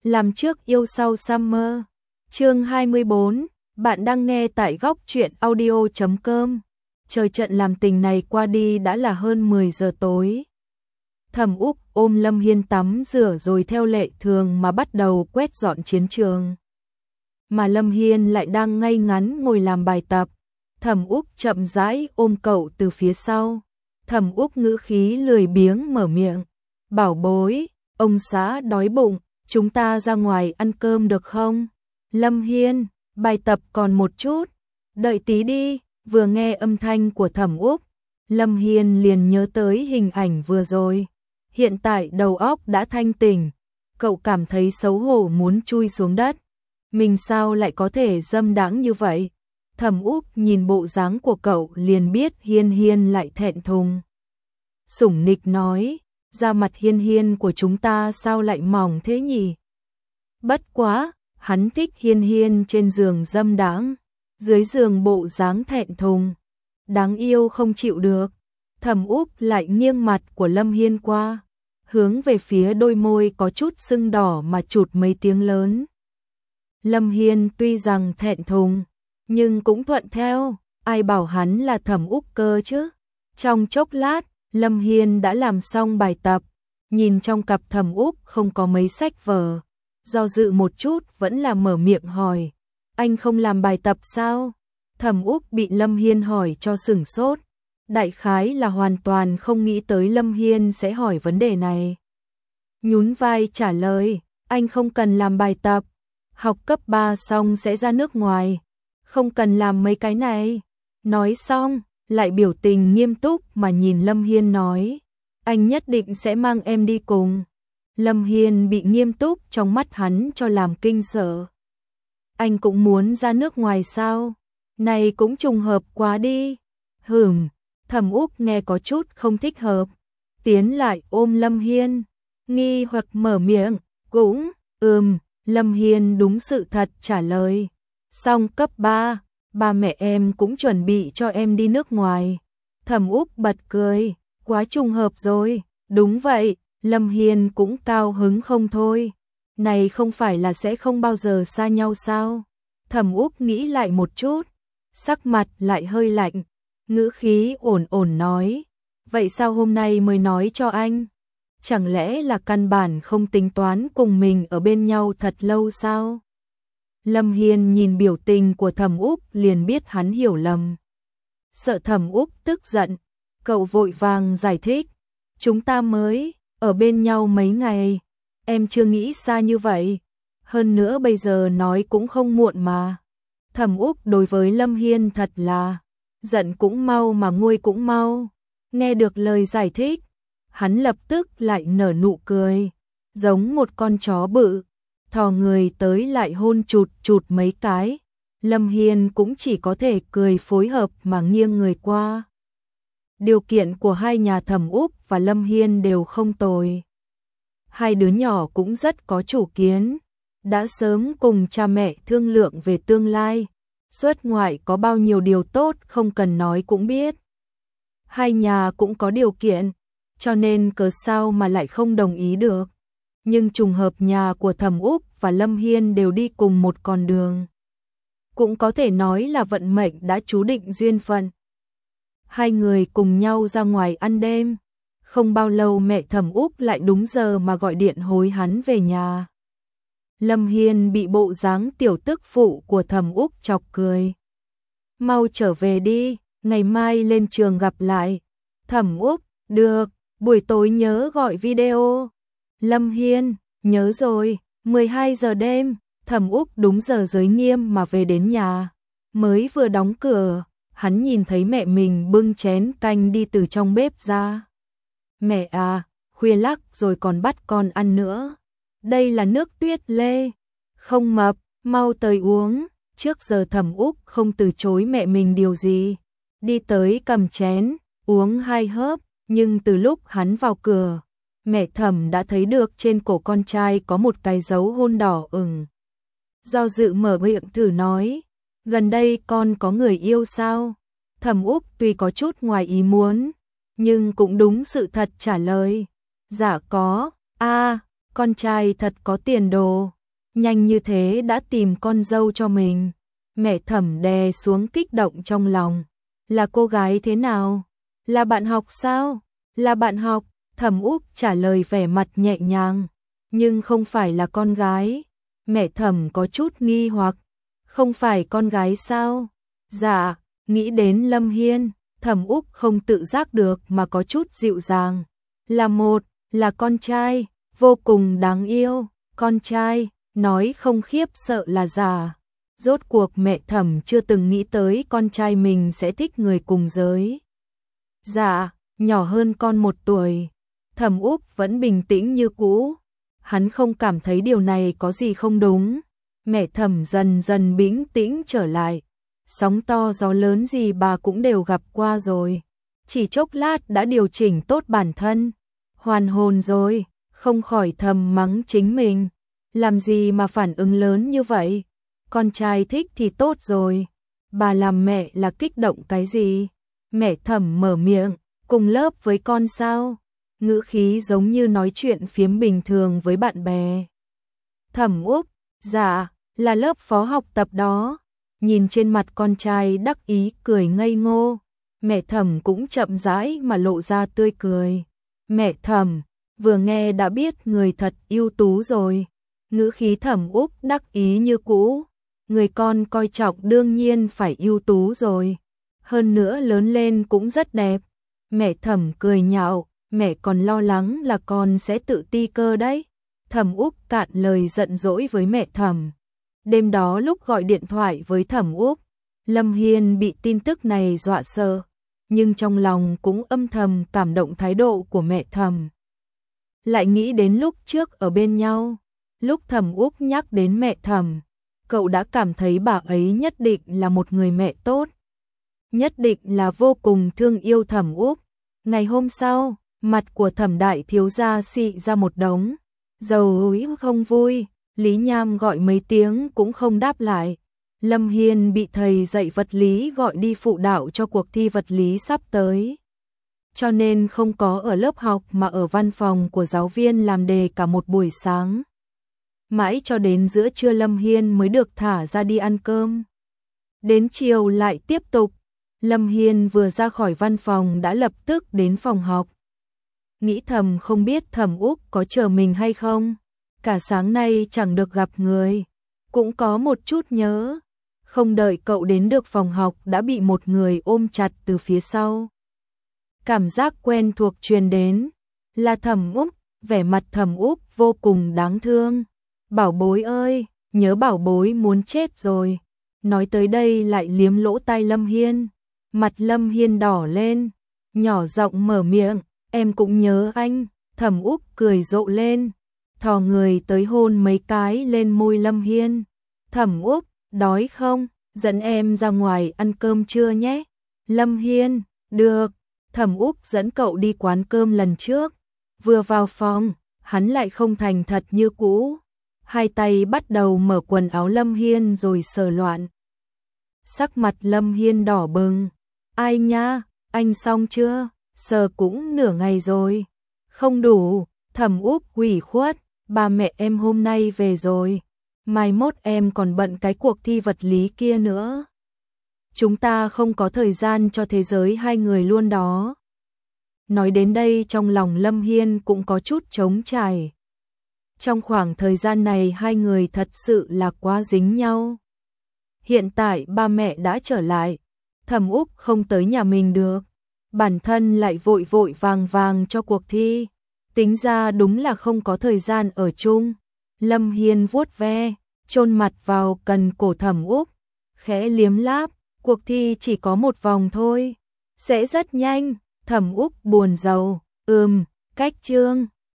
Làm trước yêu sau Summer. Chương 24, bạn đang nghe tại góc truyện audio.com. Trời trận làm tình này qua đi đã là hơn 10 giờ tối. Thẩm Úc ôm Lâm Hiên tắm rửa rồi theo lệ thường mà bắt đầu quét dọn chiến trường. Mà Lâm Hiên lại đang ngây ngắn ngồi làm bài tập. Thẩm Úc chậm rãi ôm cậu từ phía sau. Thẩm Úc ngữ khí lười biếng mở miệng. Bảo bối, ông xã đói bụng, chúng ta ra ngoài ăn cơm được không? Lâm Hiên, bài tập còn một chút, đợi tí đi. Vừa nghe âm thanh của Thẩm Úc, Lâm Hiên liền nhớ tới hình ảnh vừa rồi. Hiện tại đầu óc đã thanh tỉnh, cậu cảm thấy xấu hổ muốn chui xuống đất. Mình sao lại có thể dâm đãng như vậy? Thẩm Úc nhìn bộ dáng của cậu liền biết Hiên Hiên lại thẹn thùng. Sủng nịch nói, da mặt Hiên Hiên của chúng ta sao lại mỏng thế nhỉ? Bất quá, hắn thích Hiên Hiên trên giường dâm đãng, dưới giường bộ dáng thẹn thùng, đáng yêu không chịu được. Thẩm Úc lại nghiêng mặt của Lâm Hiên qua, hướng về phía đôi môi có chút sưng đỏ mà chụt mấy tiếng lớn. Lâm Hiên tuy rằng thẹn thùng, nhưng cũng thuận theo, ai bảo hắn là Thẩm Úc cơ chứ. Trong chốc lát, Lâm Hiên đã làm xong bài tập, nhìn trong cặp Thẩm Úc không có mấy sách vở, do dự một chút vẫn là mở miệng hỏi, anh không làm bài tập sao? Thẩm Úc bị Lâm Hiên hỏi cho sửng sốt, đại khái là hoàn toàn không nghĩ tới Lâm Hiên sẽ hỏi vấn đề này. Nhún vai trả lời, anh không cần làm bài tập, học cấp 3 xong sẽ ra nước ngoài, không cần làm mấy cái này. Nói xong, lại biểu tình nghiêm túc mà nhìn Lâm Hiên nói, anh nhất định sẽ mang em đi cùng. Lâm Hiên bị nghiêm túc trong mắt hắn cho làm kinh sợ. Anh cũng muốn ra nước ngoài sao? Này cũng trùng hợp quá đi. Thẩm Úc nghe có chút không thích hợp, tiến lại ôm Lâm Hiên, nghi hoặc mở miệng, cũng, Lâm Hiên đúng sự thật trả lời. Xong cấp 3, ba mẹ em cũng chuẩn bị cho em đi nước ngoài. Thẩm Úc bật cười, quá trùng hợp rồi. Đúng vậy, Lâm Hiên cũng cao hứng không thôi. Này không phải là sẽ không bao giờ xa nhau sao? Thẩm Úc nghĩ lại một chút, sắc mặt lại hơi lạnh, ngữ khí ổn ổn nói, vậy sao hôm nay mới nói cho anh? Chẳng lẽ là căn bản không tính toán cùng mình ở bên nhau thật lâu sao? Lâm Hiên nhìn biểu tình của Thẩm Úc liền biết hắn hiểu lầm. Sợ Thẩm Úc tức giận, cậu vội vàng giải thích, chúng ta mới ở bên nhau mấy ngày, em chưa nghĩ xa như vậy, hơn nữa bây giờ nói cũng không muộn mà. Thẩm Úc đối với Lâm Hiên thật là giận cũng mau mà nguôi cũng mau. Nghe được lời giải thích, hắn lập tức lại nở nụ cười, giống một con chó bự, thò người tới lại hôn chụt chụt mấy cái. Lâm Hiên cũng chỉ có thể cười phối hợp mà nghiêng người qua. Điều kiện của hai nhà Thẩm Úc và Lâm Hiên đều không tồi. Hai đứa nhỏ cũng rất có chủ kiến, đã sớm cùng cha mẹ thương lượng về tương lai, xuất ngoại có bao nhiêu điều tốt không cần nói cũng biết. Hai nhà cũng có điều kiện, cho nên cớ sao mà lại không đồng ý được. Nhưng trùng hợp nhà của Thẩm Úc và Lâm Hiên đều đi cùng một con đường. Cũng có thể nói là vận mệnh đã chú định duyên phận. Hai người cùng nhau ra ngoài ăn đêm. Không bao lâu mẹ Thẩm Úc lại đúng giờ mà gọi điện hối hắn về nhà. Lâm Hiên bị bộ dáng tiểu tức phụ của Thẩm Úc chọc cười. Mau trở về đi, ngày mai lên trường gặp lại. Thẩm Úc, được, buổi tối nhớ gọi video. Lâm Hiên, nhớ rồi, 12 giờ đêm, Thẩm Úc đúng giờ giới nghiêm mà về đến nhà. Mới vừa đóng cửa, hắn nhìn thấy mẹ mình bưng chén canh đi từ trong bếp ra. Mẹ à, khuya lắc rồi còn bắt con ăn nữa. Đây là nước tuyết lê, không mập, mau tới uống. Trước giờ Thẩm Úc không từ chối mẹ mình điều gì. Đi tới cầm chén, uống 2 hớp, nhưng từ lúc hắn vào cửa, mẹ Thẩm đã thấy được trên cổ con trai có một cái dấu hôn đỏ ửng. Do dự mở miệng thử nói, gần đây con có người yêu sao? Thẩm Úc tuy có chút ngoài ý muốn, nhưng cũng đúng sự thật trả lời, dạ có, con trai thật có tiền đồ, nhanh như thế đã tìm con dâu cho mình. Mẹ Thẩm đè xuống kích động trong lòng. Là cô gái thế nào? Là bạn học sao? Là bạn học, Thẩm Úc trả lời vẻ mặt nhẹ nhàng, nhưng không phải là con gái. Mẹ Thẩm có chút nghi hoặc, không phải con gái sao? Dạ, nghĩ đến Lâm Hiên, Thẩm Úc không tự giác được mà có chút dịu dàng. Là con trai, vô cùng đáng yêu, con trai, nói không khiếp sợ là giả. Rốt cuộc mẹ Thẩm chưa từng nghĩ tới con trai mình sẽ thích người cùng giới. Dạ, nhỏ hơn con 1 tuổi. Thẩm Úc vẫn bình tĩnh như cũ. Hắn không cảm thấy điều này có gì không đúng. Mẹ Thẩm dần dần bình tĩnh trở lại. Sóng to gió lớn gì bà cũng đều gặp qua rồi. Chỉ chốc lát đã điều chỉnh tốt bản thân. Hoàn hồn rồi, không khỏi thầm mắng chính mình. Làm gì mà phản ứng lớn như vậy? Con trai thích thì tốt rồi. Bà làm mẹ là kích động cái gì? Mẹ Thẩm mở miệng, cùng lớp với con sao? Ngữ khí giống như nói chuyện phiếm bình thường với bạn bè. Thẩm Úc, dạ, là lớp phó học tập đó. Nhìn trên mặt con trai đắc ý cười ngây ngô. Mẹ Thẩm cũng chậm rãi mà lộ ra tươi cười. Mẹ Thẩm, vừa nghe đã biết người thật ưu tú rồi. Ngữ khí Thẩm Úc đắc ý như cũ. Người con coi trọng đương nhiên phải ưu tú rồi. Hơn nữa lớn lên cũng rất đẹp. Mẹ Thẩm cười nhạo, mẹ còn lo lắng là con sẽ tự ti cơ đấy. Thẩm Úc cạn lời giận dỗi với mẹ Thẩm. Đêm đó lúc gọi điện thoại với Thẩm Úc, Lâm Hiên bị tin tức này dọa sợ, nhưng trong lòng cũng âm thầm cảm động thái độ của mẹ Thẩm. Lại nghĩ đến lúc trước ở bên nhau, lúc Thẩm Úc nhắc đến mẹ Thẩm, cậu đã cảm thấy bà ấy nhất định là một người mẹ tốt, nhất định là vô cùng thương yêu Thẩm Úc. Ngày hôm sau, mặt của Thẩm đại thiếu gia xị ra một đống, dầu ối không vui, Lý Nham gọi mấy tiếng cũng không đáp lại. Lâm Hiên bị thầy dạy vật lý gọi đi phụ đạo cho cuộc thi vật lý sắp tới, cho nên không có ở lớp học mà ở văn phòng của giáo viên làm đề cả một buổi sáng. Mãi cho đến giữa trưa Lâm Hiên mới được thả ra đi ăn cơm. Đến chiều lại tiếp tục. Lâm Hiên vừa ra khỏi văn phòng đã lập tức đến phòng học. Nghĩ thầm không biết Thẩm Úc có chờ mình hay không. Cả sáng nay chẳng được gặp người. Cũng có một chút nhớ. Không đợi cậu đến được phòng học đã bị một người ôm chặt từ phía sau. Cảm giác quen thuộc truyền đến. Là Thẩm Úc, vẻ mặt Thẩm Úc vô cùng đáng thương. Bảo bối ơi, nhớ bảo bối muốn chết rồi. Nói tới đây lại liếm lỗ tai Lâm Hiên. Mặt Lâm Hiên đỏ lên, nhỏ giọng mở miệng, em cũng nhớ anh. Thẩm Úc cười rộ lên, thò người tới hôn mấy cái lên môi Lâm Hiên. Thẩm Úc, đói không? Dẫn em ra ngoài ăn cơm trưa nhé. Lâm Hiên, được. Thẩm Úc dẫn cậu đi quán cơm lần trước. Vừa vào phòng, hắn lại không thành thật như cũ. Hai tay bắt đầu mở quần áo Lâm Hiên rồi sờ loạn. Sắc mặt Lâm Hiên đỏ bừng. Ai nha, anh xong chưa? Sờ cũng nửa ngày rồi. Không đủ. Thẩm Úc ủy khuất, ba mẹ em hôm nay về rồi. Mai mốt em còn bận cái cuộc thi vật lý kia nữa. Chúng ta không có thời gian cho thế giới hai người luôn đó. Nói đến đây trong lòng Lâm Hiên cũng có chút trống trải. Trong khoảng thời gian này hai người thật sự là quá dính nhau. Hiện tại ba mẹ đã trở lại, Thẩm Úc không tới nhà mình được. Bản thân lại vội vội vàng vàng cho cuộc thi. Tính ra đúng là không có thời gian ở chung. Lâm Hiên vuốt ve, chôn mặt vào cần cổ Thẩm Úc, khẽ liếm láp, cuộc thi chỉ có một vòng thôi. Sẽ rất nhanh, Thẩm Úc buồn rầu, cách chương.